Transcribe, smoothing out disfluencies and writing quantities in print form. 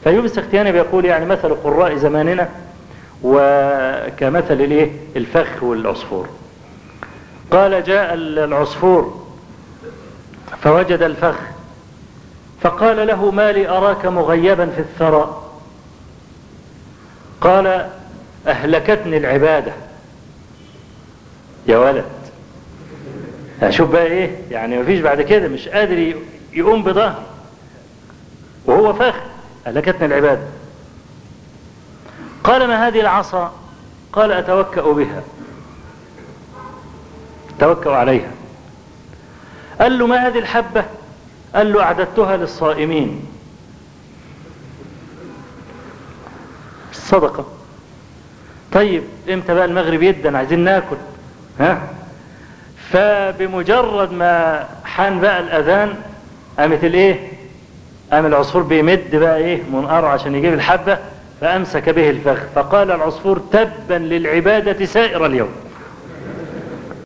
فأيوب السختياني بيقول يعني مثل قراء زماننا وكمثل الايه الفخ والعصفور. قال جاء العصفور فوجد الفخ فقال له ما لي أراك مغيبا في الثرى؟ قال أهلكتني العبادة. يا ولد شوف بقى ايه يعني مفيش بعد كده، مش قادر يقوم بظهر وهو فخ. أهلكتني العبادة. قال ما هذه العصا؟ قال أتوكأ بها، توكأ عليها. قال له ما هذه الحبة؟ قال له أعددتها للصائمين، الصدقة. طيب امتى بقى المغرب يدن عايزين ناكل، ها؟ فبمجرد ما حان بقى الأذان قامت الايه، قام العصفور بيمد بقى ايه منقاره عشان يجيب الحبة، فأمسك به الفخ فقال العصفور تبا للعبادة سائر اليوم.